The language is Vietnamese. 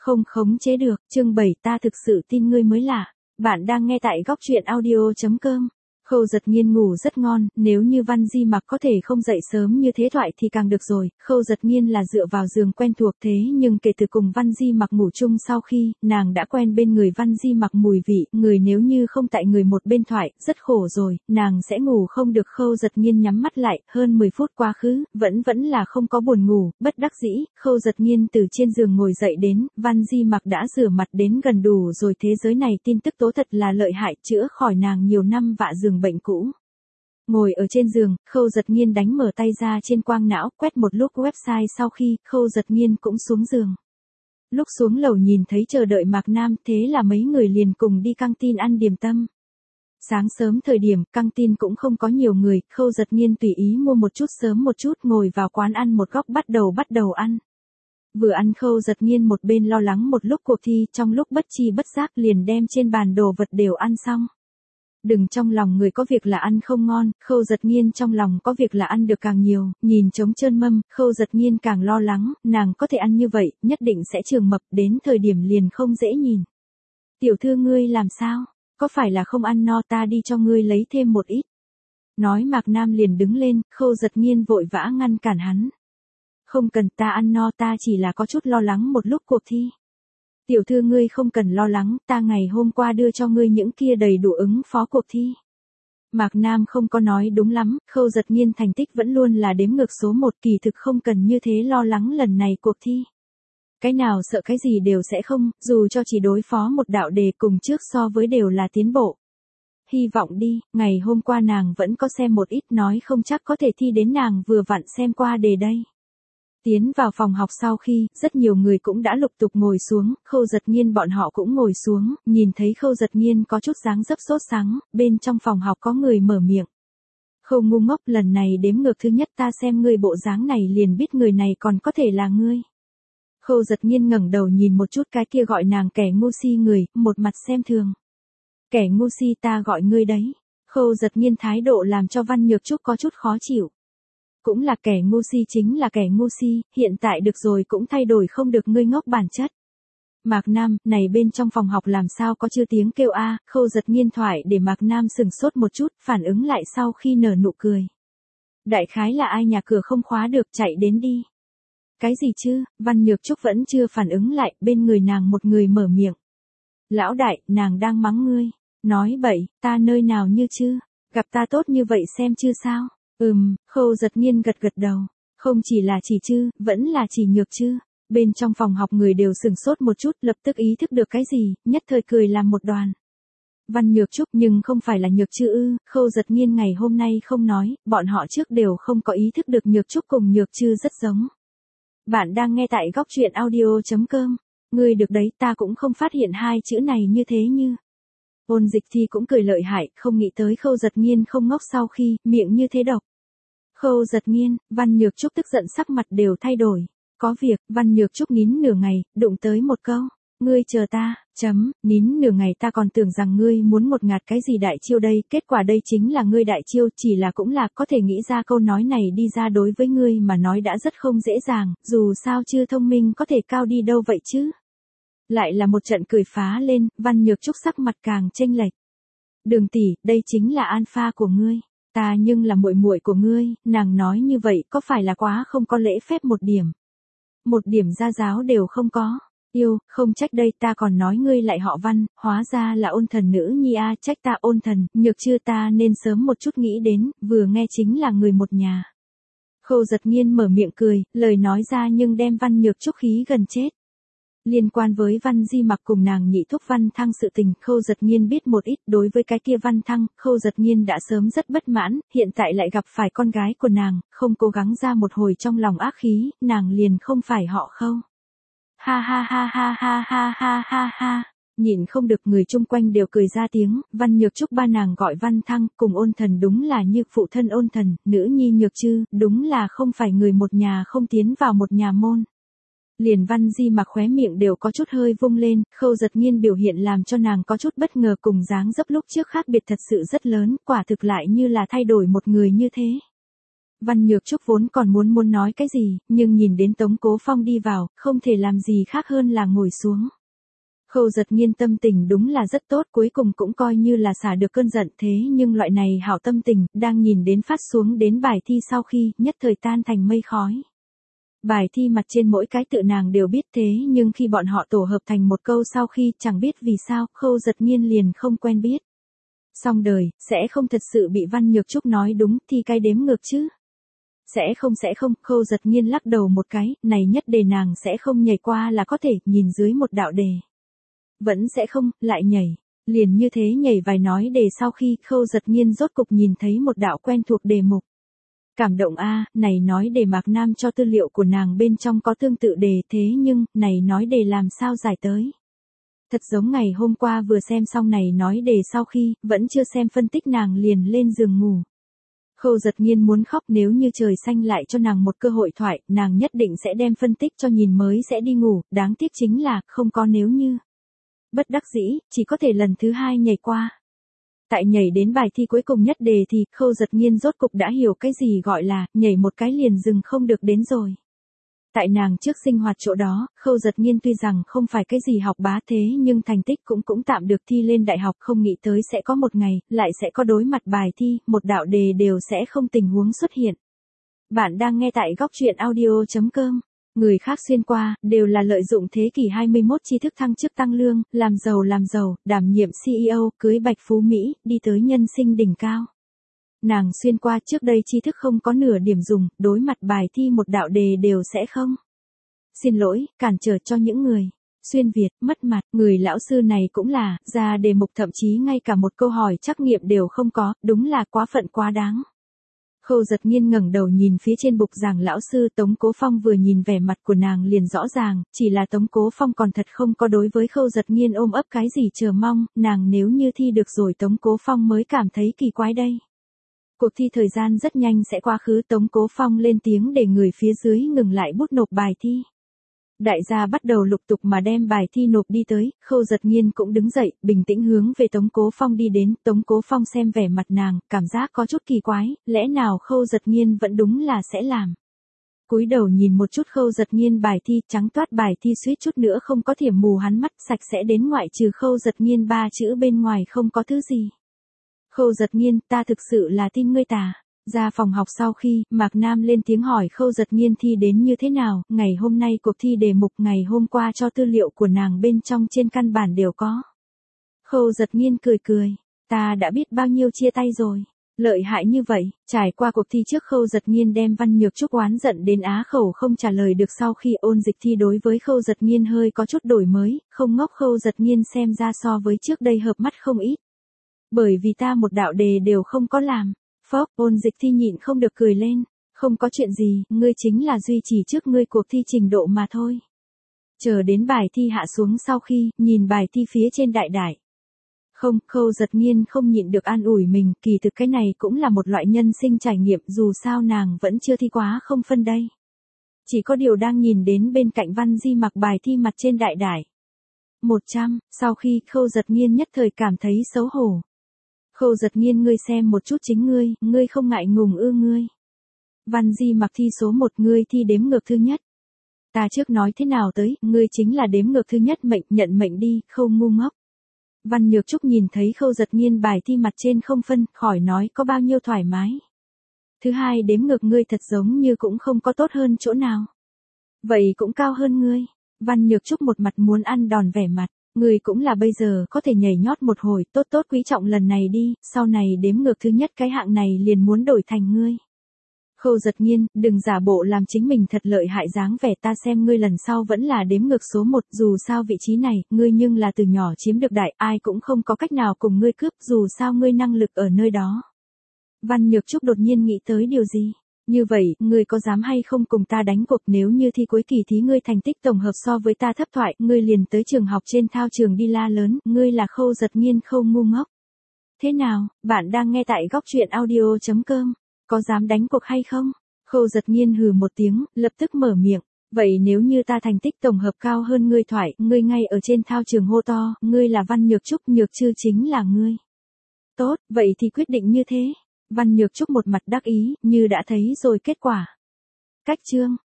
Không khống chế được, chương 7 ta thực sự tin ngươi mới lạ. Bạn đang nghe tại góc truyện audio.com. Khâu Giật Nghiên ngủ rất ngon, nếu như Văn Di Mặc có thể không dậy sớm như thế thoại thì càng được rồi. Khâu Giật Nghiên là dựa vào giường quen thuộc thế nhưng kể từ cùng Văn Di Mặc ngủ chung sau khi, nàng đã quen bên người Văn Di Mặc mùi vị, người nếu như không tại người một bên thoại, rất khổ rồi, nàng sẽ ngủ không được. Khâu Giật Nghiên nhắm mắt lại, hơn 10 phút quá khứ, vẫn là không có buồn ngủ, bất đắc dĩ, Khâu Giật Nghiên từ trên giường ngồi dậy đến, Văn Di Mặc đã rửa mặt đến gần đủ rồi, thế giới này tin tức tố thật là lợi hại, chữa khỏi nàng nhiều năm vạ giường bệnh cũ. Ngồi ở trên giường, Khâu Giật Nghiên đánh mở tay ra trên quang não, quét một lúc website sau khi, Khâu Giật Nghiên cũng xuống giường. Lúc xuống lầu nhìn thấy chờ đợi Mạc Nam, thế là mấy người liền cùng đi căng tin ăn điểm tâm. Sáng sớm thời điểm, căng tin cũng không có nhiều người, Khâu Giật Nghiên tùy ý mua một chút sớm một chút ngồi vào quán ăn một góc bắt đầu ăn. Vừa ăn Khâu Giật Nghiên một bên lo lắng một lúc cuộc thi, trong lúc bất chi bất giác liền đem trên bàn đồ vật đều ăn xong. Đừng trong lòng người có việc là ăn không ngon, Khâu Giật Nghiên trong lòng có việc là ăn được càng nhiều, nhìn trống trơn mâm, Khâu Giật Nghiên càng lo lắng, nàng có thể ăn như vậy, nhất định sẽ trường mập, đến thời điểm liền không dễ nhìn. Tiểu thư ngươi làm sao, có phải là không ăn no, ta đi cho ngươi lấy thêm một ít. Nói Mạc Nam liền đứng lên, Khâu Giật Nghiên vội vã ngăn cản hắn. Không cần, ta ăn no, ta chỉ là có chút lo lắng một lúc cuộc thi. Tiểu thư ngươi không cần lo lắng, ta ngày hôm qua đưa cho ngươi những kia đầy đủ ứng phó cuộc thi. Mạc Nam không có nói đúng lắm, Khâu Giật Nghiên thành tích vẫn luôn là đếm ngược số 1, kỳ thực không cần như thế lo lắng lần này cuộc thi. Cái nào sợ cái gì đều sẽ không, dù cho chỉ đối phó một đạo đề cùng trước so với đều là tiến bộ. Hy vọng đi, ngày hôm qua nàng vẫn có xem một ít, nói không chắc có thể thi đến nàng vừa vặn xem qua đề đây. Tiến vào phòng học sau khi, rất nhiều người cũng đã lục tục ngồi xuống, Khâu Giật Nghiên bọn họ cũng ngồi xuống, nhìn thấy Khâu Giật Nghiên có chút dáng dấp sốt sắng, bên trong phòng học có người mở miệng. Không ngu ngốc, lần này đếm ngược thứ nhất, ta xem ngươi bộ dáng này liền biết người này còn có thể là ngươi. Khâu Giật Nghiên ngẩng đầu nhìn một chút cái kia gọi nàng kẻ ngu si người, một mặt xem thường. Kẻ ngu si, ta gọi ngươi đấy. Khâu Giật Nghiên thái độ làm cho Văn Nhược Trúc có chút khó chịu. Cũng là kẻ ngu si chính là kẻ ngu si, hiện tại được rồi cũng thay đổi không được, ngươi ngốc bản chất. Mạc Nam, này bên trong phòng học làm sao có chưa tiếng kêu a? Khâu Giật Nghiên thoại để Mạc Nam sừng sốt một chút, phản ứng lại sau khi nở nụ cười. Đại khái là ai nhà cửa không khóa được, chạy đến đi. Cái gì chứ? Văn Nhược Trúc vẫn chưa phản ứng lại, bên người nàng một người mở miệng. Lão đại, nàng đang mắng ngươi. Nói bậy, ta nơi nào như chứ? Gặp ta tốt như vậy xem chưa sao? Khâu Giật Nghiên gật đầu. Không chỉ là chỉ chứ, vẫn là chỉ Nhược chứ. Bên trong phòng học người đều sửng sốt một chút, lập tức ý thức được cái gì, nhất thời cười làm một đoàn. Văn Nhược Trúc, nhưng không phải là Nhược Trư ư? Khâu Giật Nghiên ngày hôm nay không nói, bọn họ trước đều không có ý thức được Nhược Trúc cùng Nhược Trư rất giống. Bạn đang nghe tại góc truyện audio.com. Ngươi được đấy, ta cũng không phát hiện hai chữ này như thế như. Ôn Dịch Thi cũng cười lợi hại, không nghĩ tới Khâu Giật Nghiên không ngốc sau khi, miệng như thế độc. Khâu Giật Nghiên, Văn Nhược Trúc tức giận sắc mặt đều thay đổi. Có việc, Văn Nhược Trúc nín nửa ngày, đụng tới một câu. Ngươi chờ ta, nín nửa ngày, ta còn tưởng rằng ngươi muốn một ngạt cái gì đại chiêu đây, kết quả đây chính là ngươi đại chiêu, chỉ là cũng là có thể nghĩ ra câu nói này đi ra đối với ngươi mà nói đã rất không dễ dàng, dù sao chưa thông minh có thể cao đi đâu vậy chứ. Lại là một trận cười phá lên, Văn Nhược Trúc sắc mặt càng chênh lệch. Đường tỷ, đây chính là alpha của ngươi, ta nhưng là muội muội của ngươi, nàng nói như vậy có phải là quá không có lễ phép một điểm. Một điểm gia giáo đều không có. Yêu, không trách đây, ta còn nói ngươi lại họ Văn, hóa ra là Ôn Thần nữ nhi a, trách ta Ôn Thần, Nhược Trư ta nên sớm một chút nghĩ đến, vừa nghe chính là người một nhà. Khâu Giật Nghiên mở miệng cười, lời nói ra nhưng đem Văn Nhược Trúc khí gần chết. Liên quan với Văn Di Mặc cùng nàng nhị thúc Văn Thăng sự tình, Khâu Giật Nghiên biết một ít, đối với cái kia Văn Thăng, Khâu Giật Nghiên đã sớm rất bất mãn, hiện tại lại gặp phải con gái của nàng, không cố gắng ra một hồi trong lòng ác khí, nàng liền không phải họ Khâu. Ha ha ha ha ha ha ha ha ha. Nhìn không được, người chung quanh đều cười ra tiếng, Văn Nhược Trúc ba nàng gọi Văn Thăng, cùng Ôn Thần đúng là như phụ thân Ôn Thần, nữ nhi Nhược Trư, đúng là không phải người một nhà không tiến vào một nhà môn. Liền Văn Di Mặc khóe miệng đều có chút hơi vung lên, Khâu Giật Nghiên biểu hiện làm cho nàng có chút bất ngờ, cùng dáng dấp lúc trước khác biệt thật sự rất lớn, quả thực lại như là thay đổi một người như thế. Văn Nhược Trúc vốn còn muốn nói cái gì, nhưng nhìn đến Tống Cố Phong đi vào, không thể làm gì khác hơn là ngồi xuống. Khâu Giật Nghiên tâm tình đúng là rất tốt, cuối cùng cũng coi như là xả được cơn giận, thế nhưng loại này hảo tâm tình, đang nhìn đến phát xuống đến bài thi sau khi, nhất thời tan thành mây khói. Bài thi mặt trên mỗi cái tự nàng đều biết, thế nhưng khi bọn họ tổ hợp thành một câu sau khi, chẳng biết vì sao, Khâu Giật Nghiên liền không quen biết. Xong đời, sẽ không thật sự bị Văn Nhược Trúc nói đúng thì cái đếm ngược chứ. Sẽ không, Khâu Giật Nghiên lắc đầu một cái, này nhất đề nàng sẽ không nhảy qua là có thể, nhìn dưới một đạo đề. Vẫn sẽ không, lại nhảy. Liền như thế nhảy vài nói đề sau khi Khâu Giật Nghiên rốt cục nhìn thấy một đạo quen thuộc đề mục. Cảm động a, này nói đề Mạc Nam cho tư liệu của nàng bên trong có tương tự đề, thế nhưng, này nói đề làm sao giải tới. Thật giống ngày hôm qua vừa xem xong này nói đề sau khi, vẫn chưa xem phân tích nàng liền lên giường ngủ. Khâu Giật Nghiên muốn khóc, nếu như trời xanh lại cho nàng một cơ hội thoại, nàng nhất định sẽ đem phân tích cho nhìn mới sẽ đi ngủ, đáng tiếc chính là, không có nếu như. Bất đắc dĩ, chỉ có thể lần thứ hai nhảy qua. Tại nhảy đến bài thi cuối cùng nhất đề thì, Khâu Giật Nghiên rốt cục đã hiểu cái gì gọi là, nhảy một cái liền dừng không được đến rồi. Tại nàng trước sinh hoạt chỗ đó, Khâu Giật Nghiên tuy rằng không phải cái gì học bá thế nhưng thành tích cũng tạm được, thi lên đại học không nghĩ tới sẽ có một ngày, lại sẽ có đối mặt bài thi, một đạo đề đều sẽ không tình huống xuất hiện. Bạn đang nghe tại góc truyện audio.com. Người khác xuyên qua, đều là lợi dụng thế kỷ 21 tri thức thăng chức tăng lương, làm giàu, đảm nhiệm CEO, cưới bạch phú Mỹ, đi tới nhân sinh đỉnh cao. Nàng xuyên qua trước đây tri thức không có nửa điểm dùng, đối mặt bài thi một đạo đề đều sẽ không. Xin lỗi, cản trở cho những người xuyên Việt, mất mặt, người lão sư này cũng là, ra đề mục thậm chí ngay cả một câu hỏi trắc nghiệm đều không có, đúng là quá phận quá đáng. Khâu Giật Nghiên ngẩng đầu nhìn phía trên bục giảng lão sư Tống Cố Phong vừa nhìn vẻ mặt của nàng liền rõ ràng, chỉ là Tống Cố Phong còn thật không có đối với Khâu Giật Nghiên ôm ấp cái gì chờ mong, nàng nếu như thi được rồi Tống Cố Phong mới cảm thấy kỳ quái đây. Cuộc thi thời gian rất nhanh sẽ quá khứ, Tống Cố Phong lên tiếng để người phía dưới ngừng lại bút nộp bài thi. Đại gia bắt đầu lục tục mà đem bài thi nộp đi tới, Khâu Giật Nghiên cũng đứng dậy, bình tĩnh hướng về Tống Cố Phong đi đến, Tống Cố Phong xem vẻ mặt nàng, cảm giác có chút kỳ quái, lẽ nào Khâu Giật Nghiên vẫn đúng là sẽ làm. Cúi đầu nhìn một chút Khâu Giật Nghiên bài thi, trắng toát bài thi suýt chút nữa không có thiểm mù hắn mắt, sạch sẽ đến ngoại trừ Khâu Giật Nghiên 3 chữ bên ngoài không có thứ gì. Khâu Giật Nghiên, ta thực sự là tin ngươi tà. Ra phòng học sau khi, Mạc Nam lên tiếng hỏi Khâu Giật Nghiên thi đến như thế nào, ngày hôm nay cuộc thi đề mục ngày hôm qua cho tư liệu của nàng bên trong trên căn bản đều có. Khâu Giật Nghiên cười, ta đã biết bao nhiêu chia tay rồi. Lợi hại như vậy, trải qua cuộc thi trước Khâu Giật Nghiên đem Văn Nhược Trúc oán giận đến á khẩu không trả lời được, sau khi ôn dịch thi đối với Khâu Giật Nghiên hơi có chút đổi mới, không ngốc Khâu Giật Nghiên xem ra so với trước đây hợp mắt không ít. Bởi vì ta một đạo đề đều không có làm. Phốc, ôn dịch thi nhịn không được cười lên, không có chuyện gì, ngươi chính là duy trì trước ngươi cuộc thi trình độ mà thôi. Chờ đến bài thi hạ xuống sau khi, nhìn bài thi phía trên đại đại. Không, Khâu Giật Nghiên không nhịn được an ủi mình, kỳ thực cái này cũng là một loại nhân sinh trải nghiệm, dù sao nàng vẫn chưa thi quá không phân đây. Chỉ có điều đang nhìn đến bên cạnh Văn Di mặc bài thi mặt trên đại đại. 100, sau khi Khâu Giật Nghiên nhất thời cảm thấy xấu hổ. Khâu Giật Nghiên, ngươi xem một chút chính ngươi không ngại ngùng ư ngươi. Văn Di mặc thi số 1, ngươi thi đếm ngược thứ nhất. Ta trước nói thế nào tới, ngươi chính là đếm ngược thứ nhất, nhận mệnh đi, Khâu ngu ngốc. Văn Nhược Trúc nhìn thấy Khâu Giật Nghiên bài thi mặt trên không phân, khỏi nói có bao nhiêu thoải mái. Thứ hai đếm ngược ngươi thật giống như cũng không có tốt hơn chỗ nào. Vậy cũng cao hơn ngươi. Văn Nhược Trúc một mặt muốn ăn đòn vẻ mặt. Ngươi cũng là bây giờ có thể nhảy nhót một hồi, tốt quý trọng lần này đi, sau này đếm ngược thứ nhất cái hạng này liền muốn đổi thành ngươi. Khâu Giật Nghiên, đừng giả bộ làm chính mình thật lợi hại dáng vẻ, ta xem ngươi lần sau vẫn là đếm ngược số 1, dù sao vị trí này, ngươi nhưng là từ nhỏ chiếm được đại, ai cũng không có cách nào cùng ngươi cướp, dù sao ngươi năng lực ở nơi đó. Văn Nhược Trúc đột nhiên nghĩ tới điều gì. Như vậy, ngươi có dám hay không cùng ta đánh cuộc, nếu như thi cuối kỳ thí ngươi thành tích tổng hợp so với ta thấp thoại, ngươi liền tới trường học trên thao trường đi la lớn, ngươi là Khâu Giật Nghiên Khâu ngu ngốc. Thế nào, bạn đang nghe tại góc truyện audio.com, có dám đánh cuộc hay không? Khâu Giật Nghiên hừ một tiếng, lập tức mở miệng, vậy nếu như ta thành tích tổng hợp cao hơn ngươi thoại, ngươi ngay ở trên thao trường hô to, ngươi là Văn Nhược Trúc, Nhược Trư chính là ngươi. Tốt, vậy thì quyết định như thế. Văn Nhược Trúc một mặt đắc ý, như đã thấy rồi kết quả. Cách chương